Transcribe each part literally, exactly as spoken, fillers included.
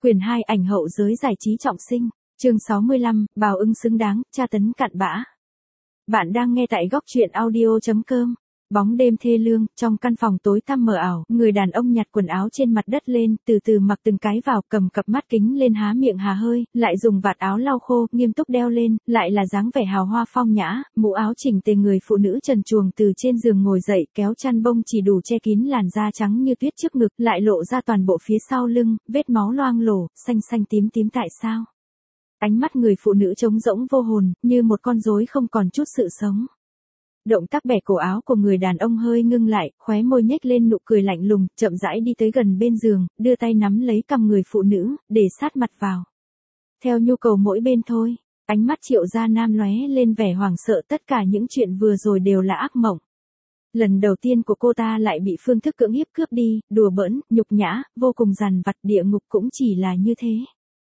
Quyền hai ảnh hậu giới giải trí trọng sinh, chương sáu mươi lăm, bào ưng xứng đáng, tra tấn cặn bã. Bạn đang nghe tại góc truyện audio chấm com. Bóng đêm thê lương, trong căn phòng tối tăm mờ ảo, người đàn ông nhặt quần áo trên mặt đất lên, từ từ mặc từng cái vào, cầm cặp mắt kính lên há miệng hà hơi, lại dùng vạt áo lau khô, nghiêm túc đeo lên, lại là dáng vẻ hào hoa phong nhã, mũ áo chỉnh tề người phụ nữ trần truồng từ trên giường ngồi dậy, kéo chăn bông chỉ đủ che kín làn da trắng như tuyết trước ngực, lại lộ ra toàn bộ phía sau lưng, vết máu loang lổ, xanh xanh tím tím tại sao? Ánh mắt người phụ nữ trống rỗng vô hồn, như một con rối không còn chút sự sống. Động tác bẻ cổ áo của người đàn ông hơi ngưng lại, khóe môi nhếch lên nụ cười lạnh lùng, chậm rãi đi tới gần bên giường, đưa tay nắm lấy cằm người phụ nữ, để sát mặt vào. Theo nhu cầu mỗi bên thôi, ánh mắt Triệu Gia Nam lóe lên vẻ hoảng sợ, tất cả những chuyện vừa rồi đều là ác mộng. Lần đầu tiên của cô ta lại bị phương thức cưỡng hiếp cướp đi, đùa bỡn, nhục nhã, vô cùng dằn vặt, địa ngục cũng chỉ là như thế.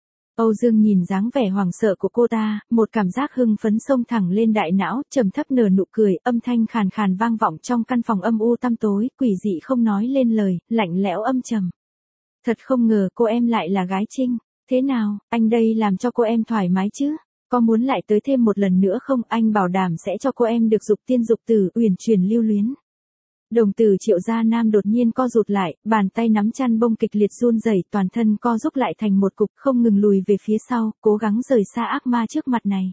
Âu Dương nhìn dáng vẻ hoảng sợ của cô ta, một cảm giác hưng phấn xông thẳng lên đại não, trầm thấp nở nụ cười, âm thanh khàn khàn vang vọng trong căn phòng âm u tăm tối, quỷ dị không nói lên lời, lạnh lẽo âm trầm. Thật không ngờ cô em lại là gái Trinh, thế nào, anh đây làm cho cô em thoải mái chứ? Có muốn lại tới thêm một lần nữa không? Anh bảo đảm sẽ cho cô em được dục tiên dục tử, uyển chuyển lưu luyến. Đồng tử Triệu Gia Nam đột nhiên co rụt lại, bàn tay nắm chăn bông kịch liệt run rẩy, toàn thân co rúm lại thành một cục, không ngừng lùi về phía sau, cố gắng rời xa ác ma trước mặt này.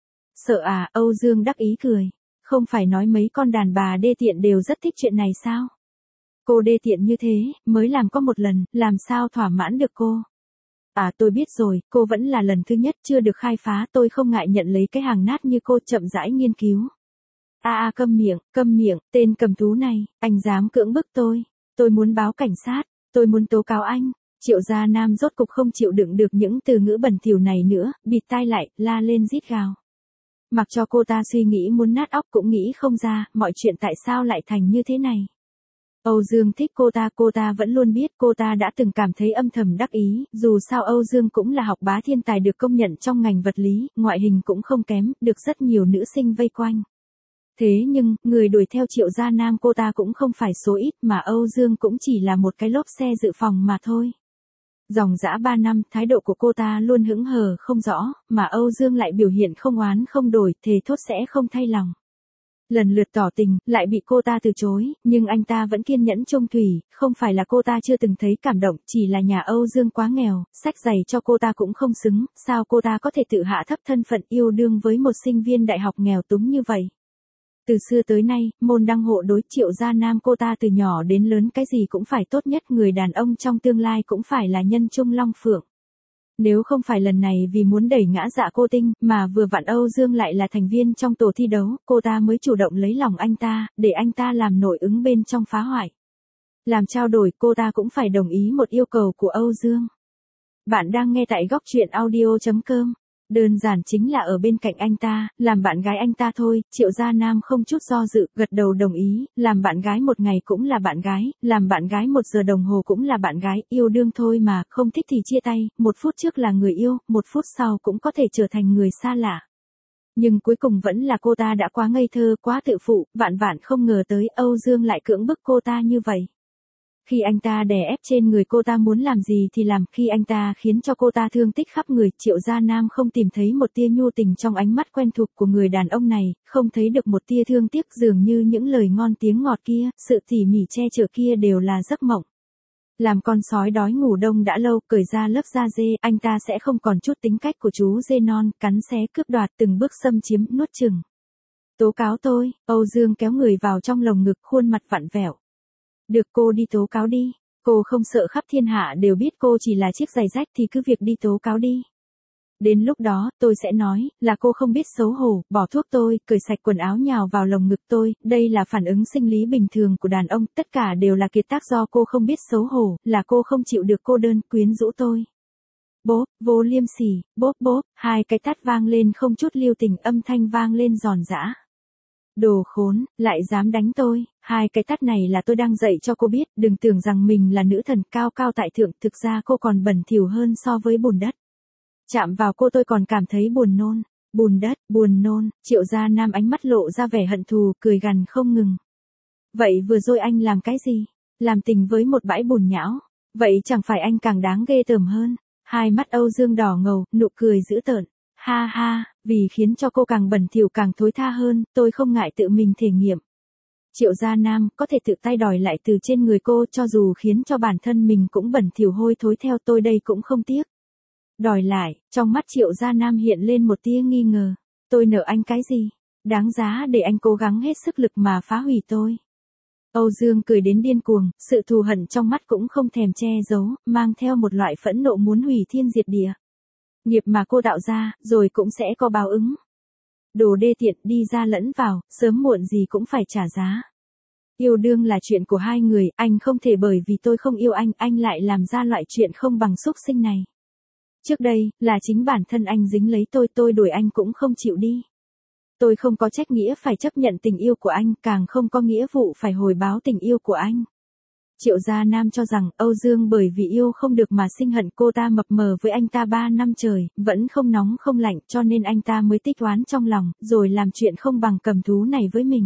Sợ à? Âu Dương đắc ý cười. Không phải nói mấy con đàn bà đê tiện đều rất thích chuyện này sao? Cô đê tiện như thế, mới làm có một lần, làm sao thỏa mãn được cô? À, tôi biết rồi, cô vẫn là lần thứ nhất, chưa được khai phá, tôi không ngại nhận lấy cái hàng nát như cô, chậm rãi nghiên cứu. A a câm miệng, câm miệng, tên cầm thú này, anh dám cưỡng bức tôi, tôi muốn báo cảnh sát, tôi muốn tố cáo anh. Triệu Gia Nam rốt cục không chịu đựng được những từ ngữ bẩn thỉu này nữa, bịt tai lại, la lên rít gào. Mặc cho cô ta suy nghĩ muốn nát óc cũng nghĩ không ra, mọi chuyện tại sao lại thành như thế này. Âu Dương thích cô ta, cô ta vẫn luôn biết, cô ta đã từng cảm thấy âm thầm đắc ý, dù sao Âu Dương cũng là học bá thiên tài được công nhận trong ngành vật lý, ngoại hình cũng không kém, được rất nhiều nữ sinh vây quanh. Thế nhưng, người đuổi theo Triệu Gia Nam cô ta cũng không phải số ít, mà Âu Dương cũng chỉ là một cái lốp xe dự phòng mà thôi. Dòng dã ba năm, thái độ của cô ta luôn hững hờ không rõ, mà Âu Dương lại biểu hiện không oán không đổi, thề thốt sẽ không thay lòng. Lần lượt tỏ tình, lại bị cô ta từ chối, nhưng anh ta vẫn kiên nhẫn chung thủy, không phải là cô ta chưa từng thấy cảm động, chỉ là nhà Âu Dương quá nghèo, sách giày cho cô ta cũng không xứng, sao cô ta có thể tự hạ thấp thân phận yêu đương với một sinh viên đại học nghèo túng như vậy. Từ xưa tới nay, môn đăng hộ đối Triệu Gia Nam cô ta từ nhỏ đến lớn cái gì cũng phải tốt nhất, người đàn ông trong tương lai cũng phải là nhân trung long phượng. Nếu không phải lần này vì muốn đẩy ngã Dạ Cô Tinh, mà vừa vặn Âu Dương lại là thành viên trong tổ thi đấu, cô ta mới chủ động lấy lòng anh ta, để anh ta làm nội ứng bên trong phá hoại. Làm trao đổi, cô ta cũng phải đồng ý một yêu cầu của Âu Dương. Bạn đang nghe tại góc truyện audio chấm com. Đơn giản chính là ở bên cạnh anh ta, làm bạn gái anh ta thôi. Triệu Gia Nam không chút do dự, gật đầu đồng ý, làm bạn gái một ngày cũng là bạn gái, làm bạn gái một giờ đồng hồ cũng là bạn gái, yêu đương thôi mà, không thích thì chia tay, một phút trước là người yêu, một phút sau cũng có thể trở thành người xa lạ. Nhưng cuối cùng vẫn là cô ta đã quá ngây thơ, quá tự phụ, vạn vạn không ngờ tới Âu Dương lại cưỡng bức cô ta như vậy. Khi anh ta đè ép trên người cô ta muốn làm gì thì làm, khi anh ta khiến cho cô ta thương tích khắp người, Triệu Gia Nam không tìm thấy một tia nhu tình trong ánh mắt quen thuộc của người đàn ông này, không thấy được một tia thương tiếc, dường như những lời ngon tiếng ngọt kia, sự tỉ mỉ che chở kia đều là giấc mộng. Làm con sói đói ngủ đông đã lâu, cởi ra lớp da dê, anh ta sẽ không còn chút tính cách của chú dê non, cắn xé cướp đoạt, từng bước xâm chiếm, nuốt chửng. Tố cáo tôi, Âu Dương kéo người vào trong lồng ngực, khuôn mặt vặn vẹo. Được, cô đi tố cáo đi, cô không sợ khắp thiên hạ đều biết cô chỉ là chiếc giày rách thì cứ việc đi tố cáo đi. Đến lúc đó, tôi sẽ nói, là cô không biết xấu hổ, bỏ thuốc tôi, cởi sạch quần áo nhào vào lồng ngực tôi, đây là phản ứng sinh lý bình thường của đàn ông, tất cả đều là kiệt tác do cô không biết xấu hổ, là cô không chịu được cô đơn, quyến rũ tôi. Bốp, vô liêm sỉ, bốp bốp, hai cái tát vang lên không chút lưu tình, âm thanh vang lên giòn giã. Đồ khốn, lại dám đánh tôi, hai cái tát này là tôi đang dạy cho cô biết, đừng tưởng rằng mình là nữ thần cao cao tại thượng, thực ra cô còn bẩn thỉu hơn so với bùn đất. Chạm vào cô tôi còn cảm thấy buồn nôn, bùn đất, buồn nôn, Triệu Gia Nam ánh mắt lộ ra vẻ hận thù, cười gằn không ngừng. Vậy vừa rồi anh làm cái gì? Làm tình với một bãi bùn nhão, vậy chẳng phải anh càng đáng ghê tởm hơn. Hai mắt Âu Dương đỏ ngầu, nụ cười dữ tợn. Ha ha, vì khiến cho cô càng bẩn thỉu càng thối tha hơn, tôi không ngại tự mình thể nghiệm. Triệu Gia Nam có thể tự tay đòi lại từ trên người cô, cho dù khiến cho bản thân mình cũng bẩn thỉu hôi thối theo tôi đây cũng không tiếc. Đòi lại, trong mắt Triệu Gia Nam hiện lên một tia nghi ngờ. Tôi nợ anh cái gì? Đáng giá để anh cố gắng hết sức lực mà phá hủy tôi. Âu Dương cười đến điên cuồng, sự thù hận trong mắt cũng không thèm che giấu, mang theo một loại phẫn nộ muốn hủy thiên diệt địa. Nghiệp mà cô tạo ra, rồi cũng sẽ có báo ứng. Đồ đê tiện, đi ra lẫn vào, sớm muộn gì cũng phải trả giá. Yêu đương là chuyện của hai người, anh không thể bởi vì tôi không yêu anh, anh lại làm ra loại chuyện không bằng xúc sinh này. Trước đây, là chính bản thân anh dính lấy tôi, tôi đuổi anh cũng không chịu đi. Tôi không có trách nghĩa phải chấp nhận tình yêu của anh, càng không có nghĩa vụ phải hồi báo tình yêu của anh. Triệu Gia Nam cho rằng Âu Dương bởi vì yêu không được mà sinh hận, cô ta mập mờ với anh ta ba năm trời, vẫn không nóng không lạnh, cho nên anh ta mới tích oán trong lòng, rồi làm chuyện không bằng cầm thú này với mình.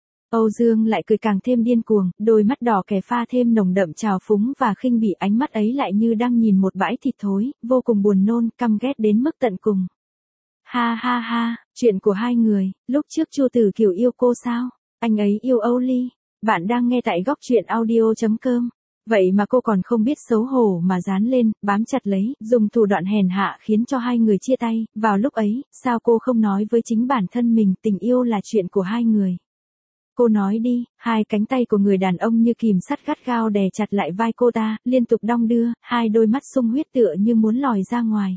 Âu Dương lại cười càng thêm điên cuồng, đôi mắt đỏ kẻ pha thêm nồng đậm trào phúng và khinh bỉ, ánh mắt ấy lại như đang nhìn một bãi thịt thối, vô cùng buồn nôn, căm ghét đến mức tận cùng. Ha ha ha, chuyện của hai người, lúc trước Chu Tử Kiều yêu cô sao? Anh ấy yêu Âu Ly. Bạn đang nghe tại góc truyện audio chấm com. Vậy mà cô còn không biết xấu hổ mà dán lên, bám chặt lấy, dùng thủ đoạn hèn hạ khiến cho hai người chia tay. Vào lúc ấy, sao cô không nói với chính bản thân mình, tình yêu là chuyện của hai người. Cô nói đi. Hai cánh tay của người đàn ông như kìm sắt gắt gao đè chặt lại vai cô ta, liên tục đong đưa, hai đôi mắt sung huyết tựa như muốn lòi ra ngoài.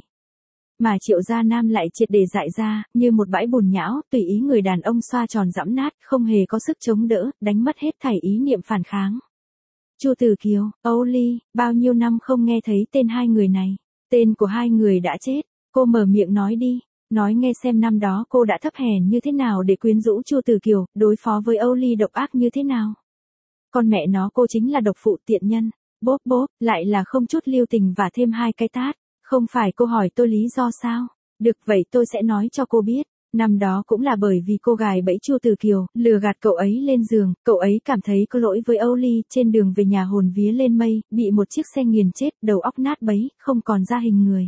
Mà Triệu Gia Nam lại triệt để dại ra, như một bãi bùn nhão, tùy ý người đàn ông xoa tròn giẫm nát, không hề có sức chống đỡ, đánh mất hết thảy ý niệm phản kháng. Chu Tử Kiều, Âu Ly, bao nhiêu năm không nghe thấy tên hai người này. Tên của hai người đã chết, cô mở miệng nói đi, nói nghe xem năm đó cô đã thấp hèn như thế nào để quyến rũ Chu Tử Kiều, đối phó với Âu Ly độc ác như thế nào. Con mẹ nó, cô chính là độc phụ tiện nhân, bốp bốp, lại là không chút lưu tình và thêm hai cái tát. Không phải cô hỏi tôi lý do sao? Được vậy tôi sẽ nói cho cô biết. Năm đó cũng là bởi vì cô gài bẫy Chu Tử Kiều, lừa gạt cậu ấy lên giường, cậu ấy cảm thấy có lỗi với Âu Ly, trên đường về nhà hồn vía lên mây, bị một chiếc xe nghiền chết, đầu óc nát bấy, không còn ra hình người.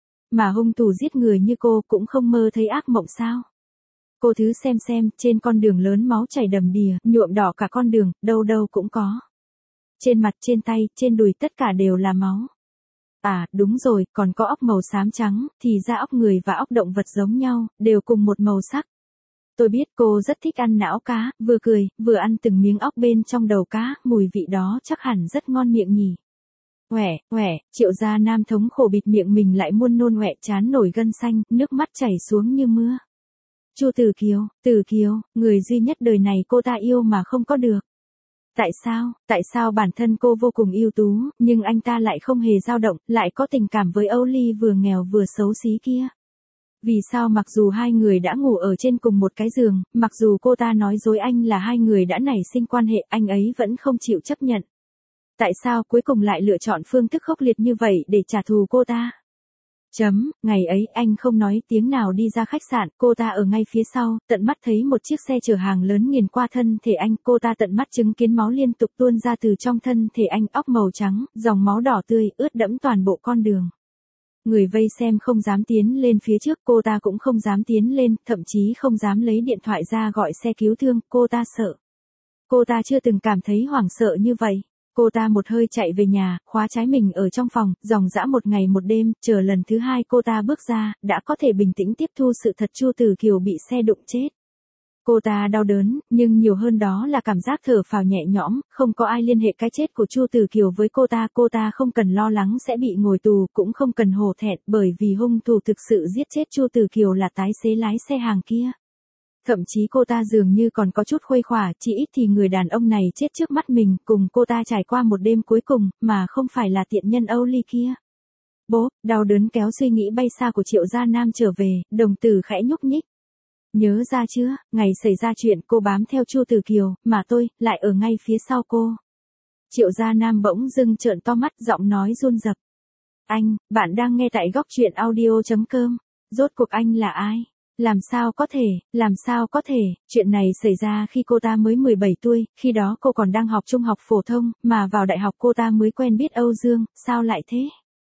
Mà hung thủ giết người như cô cũng không mơ thấy ác mộng sao? Cô thứ xem xem, trên con đường lớn máu chảy đầm đìa, nhuộm đỏ cả con đường, đâu đâu cũng có. Trên mặt, trên tay, trên đùi tất cả đều là máu. À, đúng rồi, còn có óc màu xám trắng, thì ra óc người và óc động vật giống nhau, đều cùng một màu sắc. Tôi biết cô rất thích ăn não cá, vừa cười, vừa ăn từng miếng óc bên trong đầu cá, mùi vị đó chắc hẳn rất ngon miệng nhỉ. Oẻ, oẻ, Triệu Gia Nam thống khổ bịt miệng mình lại muôn nôn oẻ, chán nổi gân xanh, nước mắt chảy xuống như mưa. Chu Tử Kiều, Tử Kiều, người duy nhất đời này cô ta yêu mà không có được. Tại sao, tại sao bản thân cô vô cùng ưu tú, nhưng anh ta lại không hề dao động, lại có tình cảm với Âu Ly vừa nghèo vừa xấu xí kia? Vì sao mặc dù hai người đã ngủ ở trên cùng một cái giường, mặc dù cô ta nói dối anh là hai người đã nảy sinh quan hệ, anh ấy vẫn không chịu chấp nhận? Tại sao cuối cùng lại lựa chọn phương thức khốc liệt như vậy để trả thù cô ta? Chấm, ngày ấy anh không nói tiếng nào đi ra khách sạn, cô ta ở ngay phía sau, tận mắt thấy một chiếc xe chở hàng lớn nghiền qua thân thể anh, cô ta tận mắt chứng kiến máu liên tục tuôn ra từ trong thân thể anh, óc màu trắng, dòng máu đỏ tươi, ướt đẫm toàn bộ con đường. Người vây xem không dám tiến lên phía trước, cô ta cũng không dám tiến lên, thậm chí không dám lấy điện thoại ra gọi xe cứu thương, cô ta sợ. Cô ta chưa từng cảm thấy hoảng sợ như vậy. Cô ta một hơi chạy về nhà, khóa trái mình ở trong phòng, dòng dã một ngày một đêm, chờ lần thứ hai cô ta bước ra, đã có thể bình tĩnh tiếp thu sự thật Chu Tử Kiều bị xe đụng chết. Cô ta đau đớn, nhưng nhiều hơn đó là cảm giác thở phào nhẹ nhõm, không có ai liên hệ cái chết của Chu Tử Kiều với cô ta, cô ta không cần lo lắng sẽ bị ngồi tù, cũng không cần hổ thẹn, bởi vì hung thủ thực sự giết chết Chu Tử Kiều là tài xế lái xe hàng kia. Thậm chí cô ta dường như còn có chút khuây khỏa, chỉ ít thì người đàn ông này chết trước mắt mình, cùng cô ta trải qua một đêm cuối cùng, mà không phải là tiện nhân Âu Ly kia. Bố, đau đớn kéo suy nghĩ bay xa của Triệu Gia Nam trở về, đồng tử khẽ nhúc nhích. Nhớ ra chưa, ngày xảy ra chuyện cô bám theo Chu Tử Kiều, mà tôi, lại ở ngay phía sau cô. Triệu Gia Nam bỗng dưng trợn to mắt, giọng nói run rập. Anh, bạn đang nghe tại góc truyện audio chấm com. Rốt cuộc anh là ai? Làm sao có thể, làm sao có thể, chuyện này xảy ra khi cô ta mới mười bảy tuổi, khi đó cô còn đang học trung học phổ thông, mà vào đại học cô ta mới quen biết Âu Dương, sao lại thế?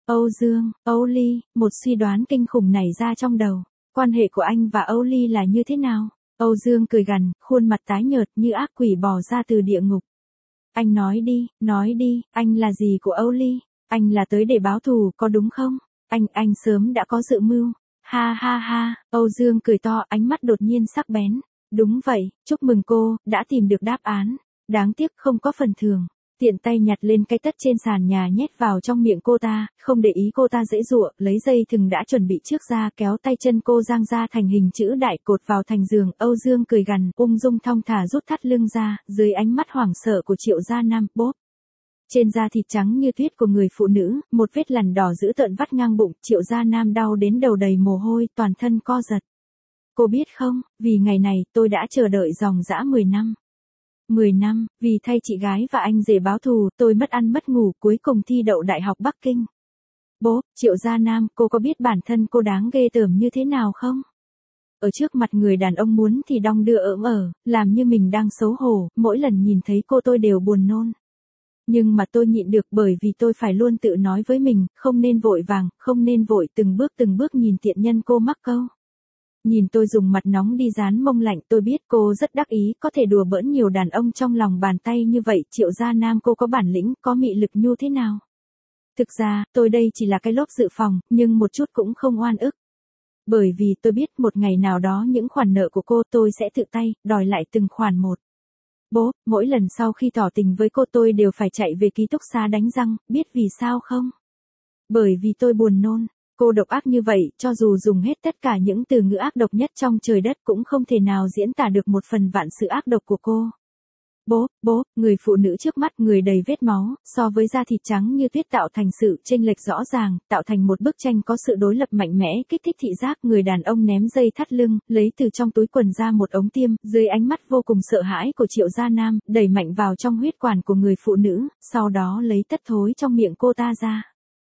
Âu Dương, Âu Ly, một suy đoán kinh khủng nảy ra trong đầu. Quan hệ của anh và Âu Ly là như thế nào? Âu Dương cười gằn, khuôn mặt tái nhợt như ác quỷ bò ra từ địa ngục. Anh nói đi, nói đi, anh là gì của Âu Ly? Anh là tới để báo thù, có đúng không? Anh, anh sớm đã có dự mưu. Ha ha ha, Âu Dương cười to, ánh mắt đột nhiên sắc bén. Đúng vậy, chúc mừng cô, đã tìm được đáp án. Đáng tiếc không có phần thưởng. Tiện tay nhặt lên cái tất trên sàn nhà nhét vào trong miệng cô ta, không để ý cô ta giãy giụa, lấy dây thừng đã chuẩn bị trước ra, kéo tay chân cô giang ra thành hình chữ đại, cột vào thành giường. Âu Dương cười gằn, ung dung thong thả rút thắt lưng ra, dưới ánh mắt hoảng sợ của Triệu Gia Nam, bốp. Trên da thịt trắng như tuyết của người phụ nữ, một vết lằn đỏ dữ tợn vắt ngang bụng, Triệu Gia Nam đau đến đầu đầy mồ hôi, toàn thân co giật. Cô biết không, vì ngày này, tôi đã chờ đợi dòng dã mười năm. mười năm, vì thay chị gái và anh rể báo thù, tôi mất ăn mất ngủ, cuối cùng thi đậu Đại học Bắc Kinh. Bố, Triệu Gia Nam, cô có biết bản thân cô đáng ghê tởm như thế nào không? Ở trước mặt người đàn ông muốn thì đong đưa ỡm ở, làm như mình đang xấu hổ, mỗi lần nhìn thấy cô tôi đều buồn nôn. Nhưng mà tôi nhịn được bởi vì tôi phải luôn tự nói với mình, không nên vội vàng, không nên vội từng bước từng bước nhìn tiện nhân cô mắc câu. Nhìn tôi dùng mặt nóng đi dán mông lạnh, tôi biết cô rất đắc ý, có thể đùa bỡn nhiều đàn ông trong lòng bàn tay như vậy. Triệu Gia Nam, cô có bản lĩnh, có mị lực nhu thế nào? Thực ra, tôi đây chỉ là cái lốp dự phòng, nhưng một chút cũng không oan ức. Bởi vì tôi biết một ngày nào đó những khoản nợ của cô tôi sẽ tự tay, đòi lại từng khoản một. Bố, mỗi lần sau khi tỏ tình với cô tôi đều phải chạy về ký túc xá đánh răng, biết vì sao không? Bởi vì tôi buồn nôn. Cô độc ác như vậy, cho dù dùng hết tất cả những từ ngữ ác độc nhất trong trời đất cũng không thể nào diễn tả được một phần vạn sự ác độc của cô. Bố, bố, người phụ nữ trước mắt, người đầy vết máu, so với da thịt trắng như tuyết tạo thành sự chênh lệch rõ ràng, tạo thành một bức tranh có sự đối lập mạnh mẽ, kích thích thị giác. Người đàn ông ném dây thắt lưng, lấy từ trong túi quần ra một ống tiêm, dưới ánh mắt vô cùng sợ hãi của Triệu Gia Nam, đẩy mạnh vào trong huyết quản của người phụ nữ, sau đó lấy tất thối trong miệng cô ta ra.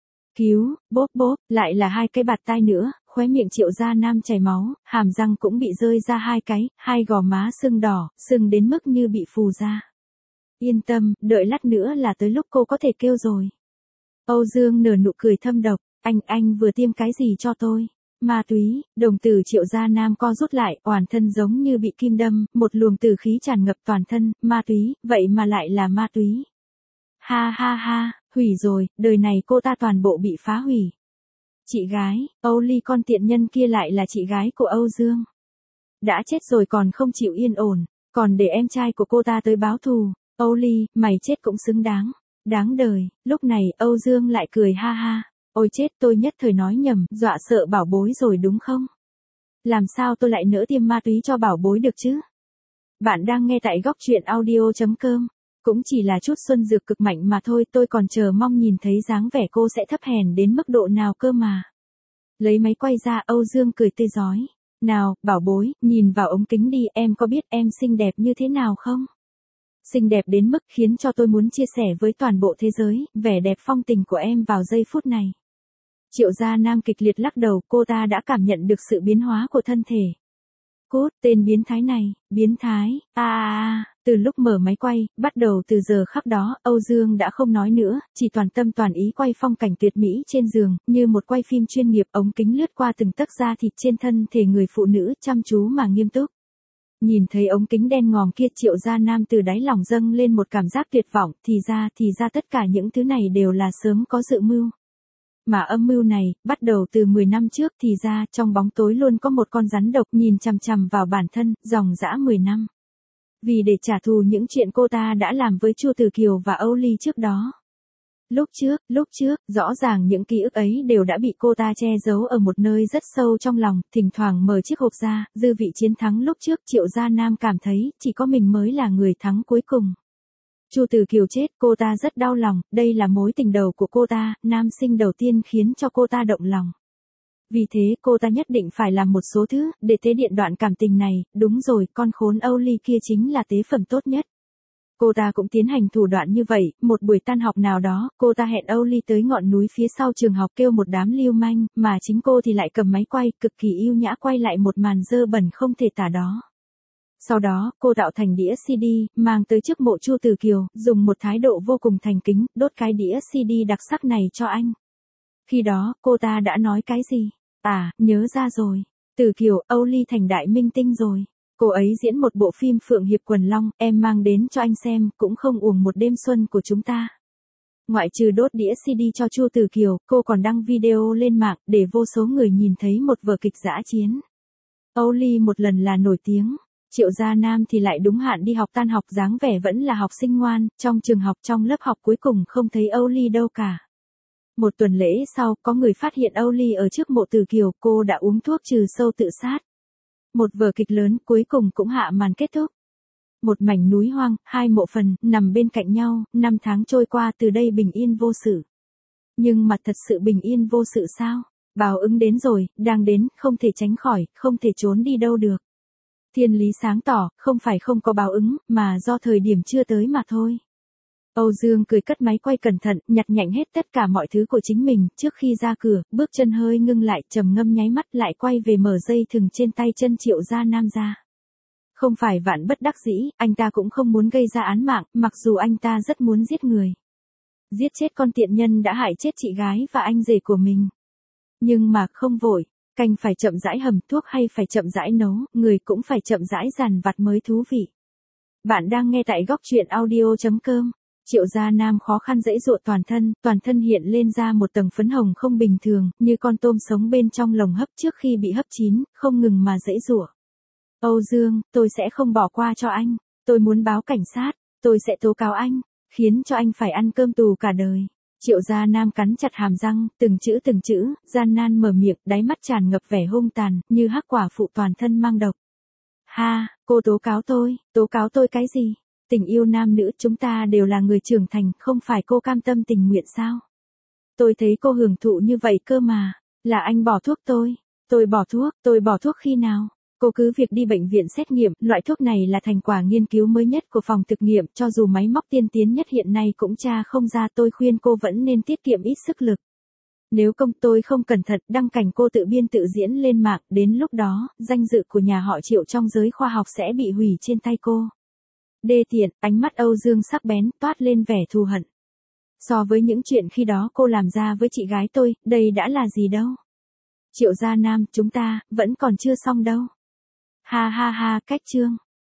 Cứu, bốp bốp, lại là hai cái bạt tai nữa, khóe miệng Triệu Gia Nam chảy máu, hàm răng cũng bị rơi ra hai cái, hai gò má sưng đỏ, sưng đến mức như bị phù ra. Yên tâm, đợi lát nữa là tới lúc cô có thể kêu rồi. Âu Dương nở nụ cười thâm độc, anh, anh vừa tiêm cái gì cho tôi? Ma túy, đồng tử Triệu Gia Nam co rút lại, toàn thân giống như bị kim đâm, một luồng tử khí tràn ngập toàn thân, ma túy, vậy mà lại là ma túy. Ha ha ha, hủy rồi, đời này cô ta toàn bộ bị phá hủy. Chị gái, Âu Ly con tiện nhân kia lại là chị gái của Âu Dương. Đã chết rồi còn không chịu yên ổn, còn để em trai của cô ta tới báo thù. Âu Ly, mày chết cũng xứng đáng. Đáng đời, lúc này Âu Dương lại cười ha ha. Ôi chết, tôi nhất thời nói nhầm, dọa sợ bảo bối rồi đúng không? Làm sao tôi lại nỡ tiêm ma túy cho bảo bối được chứ? Bạn đang nghe tại góc truyện audio chấm com. Cũng chỉ là chút xuân dược cực mạnh mà thôi, tôi còn chờ mong nhìn thấy dáng vẻ cô sẽ thấp hèn đến mức độ nào cơ mà. Lấy máy quay ra, Âu Dương cười tươi rói. Nào, bảo bối, nhìn vào ống kính đi, em có biết em xinh đẹp như thế nào không? Xinh đẹp đến mức khiến cho tôi muốn chia sẻ với toàn bộ thế giới, vẻ đẹp phong tình của em vào giây phút này. Triệu Gia Nam kịch liệt lắc đầu, cô ta đã cảm nhận được sự biến hóa của thân thể. Cút, tên biến thái này, biến thái, a a a. Từ lúc mở máy quay, bắt đầu từ giờ khắc đó, Âu Dương đã không nói nữa, chỉ toàn tâm toàn ý quay phong cảnh tuyệt mỹ trên giường, như một quay phim chuyên nghiệp, ống kính lướt qua từng tấc da thịt trên thân thể người phụ nữ, chăm chú mà nghiêm túc. Nhìn thấy ống kính đen ngòm kia, Triệu Gia Nam từ đáy lòng dâng lên một cảm giác tuyệt vọng, thì ra, thì ra tất cả những thứ này đều là sớm có dự mưu. Mà âm mưu này, bắt đầu từ mười năm trước, thì ra, trong bóng tối luôn có một con rắn độc nhìn chằm chằm vào bản thân, dòng dã mười năm. Vì để trả thù những chuyện cô ta đã làm với Chu Tử Kiều và Âu Ly trước đó. Lúc trước, lúc trước, rõ ràng những ký ức ấy đều đã bị cô ta che giấu ở một nơi rất sâu trong lòng, thỉnh thoảng mở chiếc hộp ra, dư vị chiến thắng lúc trước, Triệu Gia Nam cảm thấy, chỉ có mình mới là người thắng cuối cùng. Chu Tử Kiều chết, cô ta rất đau lòng, đây là mối tình đầu của cô ta, nam sinh đầu tiên khiến cho cô ta động lòng. Vì thế cô ta nhất định phải làm một số thứ, để tế điện đoạn cảm tình này, đúng rồi, con khốn Âu Ly kia chính là tế phẩm tốt nhất. Cô ta cũng tiến hành thủ đoạn như vậy, một buổi tan học nào đó, cô ta hẹn Âu Ly tới ngọn núi phía sau trường học kêu một đám lưu manh, mà chính cô thì lại cầm máy quay, cực kỳ yêu nhã quay lại một màn dơ bẩn không thể tả đó. Sau đó, cô tạo thành đĩa xê đê, mang tới trước mộ Chu Tử Kiều, dùng một thái độ vô cùng thành kính, đốt cái đĩa xê đê đặc sắc này cho anh. Khi đó, cô ta đã nói cái gì? À, nhớ ra rồi. Từ Kiều, Âu Ly thành đại minh tinh rồi. Cô ấy diễn một bộ phim Phượng Hiệp Quần Long, em mang đến cho anh xem, cũng không uổng một đêm xuân của chúng ta. Ngoại trừ đốt đĩa xê đê cho Chu Từ Kiều, cô còn đăng video lên mạng, để vô số người nhìn thấy một vở kịch dã chiến. Âu Ly một lần là nổi tiếng. Triệu Gia Nam thì lại đúng hạn đi học tan học, dáng vẻ vẫn là học sinh ngoan, trong trường học trong lớp học cuối cùng không thấy Âu Ly đâu cả. Một tuần lễ sau, có người phát hiện Âu Ly ở trước mộ Từ Kiều, cô đã uống thuốc trừ sâu tự sát. Một vở kịch lớn cuối cùng cũng hạ màn kết thúc. Một mảnh núi hoang, hai mộ phần, nằm bên cạnh nhau, năm tháng trôi qua từ đây bình yên vô sự. Nhưng mà thật sự bình yên vô sự sao? Báo ứng đến rồi, đang đến, không thể tránh khỏi, không thể trốn đi đâu được. Thiên lý sáng tỏ, không phải không có báo ứng, mà do thời điểm chưa tới mà thôi. Âu Dương cười cất máy quay cẩn thận, nhặt nhạnh hết tất cả mọi thứ của chính mình, trước khi ra cửa, bước chân hơi ngưng lại, trầm ngâm nháy mắt lại quay về mở dây thừng trên tay chân Triệu Gia Nam ra. Không phải vạn bất đắc dĩ, anh ta cũng không muốn gây ra án mạng, mặc dù anh ta rất muốn giết người. Giết chết con tiện nhân đã hại chết chị gái và anh rể của mình. Nhưng mà không vội, canh phải chậm rãi hầm, thuốc hay phải chậm rãi nấu, người cũng phải chậm rãi dằn vặt mới thú vị. Bạn đang nghe tại góc truyện audio chấm com. Triệu Gia Nam khó khăn giãy giụa toàn thân, toàn thân hiện lên ra một tầng phấn hồng không bình thường, như con tôm sống bên trong lồng hấp trước khi bị hấp chín, không ngừng mà giãy giụa. Âu Dương, tôi sẽ không bỏ qua cho anh, tôi muốn báo cảnh sát, tôi sẽ tố cáo anh, khiến cho anh phải ăn cơm tù cả đời. Triệu Gia Nam cắn chặt hàm răng, từng chữ từng chữ, gian nan mở miệng, đáy mắt tràn ngập vẻ hung tàn, như hắc quả phụ toàn thân mang độc. Ha, cô tố cáo tôi, tố cáo tôi cái gì? Tình yêu nam nữ chúng ta đều là người trưởng thành, không phải cô cam tâm tình nguyện sao? Tôi thấy cô hưởng thụ như vậy cơ mà, là anh bỏ thuốc tôi, tôi bỏ thuốc, tôi bỏ thuốc khi nào? Cô cứ việc đi bệnh viện xét nghiệm, loại thuốc này là thành quả nghiên cứu mới nhất của phòng thực nghiệm, cho dù máy móc tiên tiến nhất hiện nay cũng tra không ra, tôi khuyên cô vẫn nên tiết kiệm ít sức lực. Nếu không tôi không cẩn thận đăng cảnh cô tự biên tự diễn lên mạng, đến lúc đó, danh dự của nhà họ Triệu trong giới khoa học sẽ bị hủy trên tay cô. Đê tiện, ánh mắt Âu Dương sắc bén, toát lên vẻ thù hận. So với những chuyện khi đó cô làm ra với chị gái tôi, đây đã là gì đâu. Triệu Gia Nam, chúng ta, vẫn còn chưa xong đâu. Ha ha ha, cách chương.